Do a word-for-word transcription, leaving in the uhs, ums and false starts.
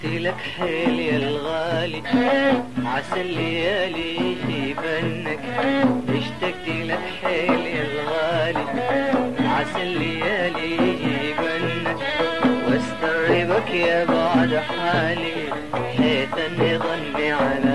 لك حيل يا الغالي عسى الليالي يبنك، اشتقت لك حيل يا الغالي عسى الليالي يبنك، واستغربك يا بعد حالي حيث اني ظني على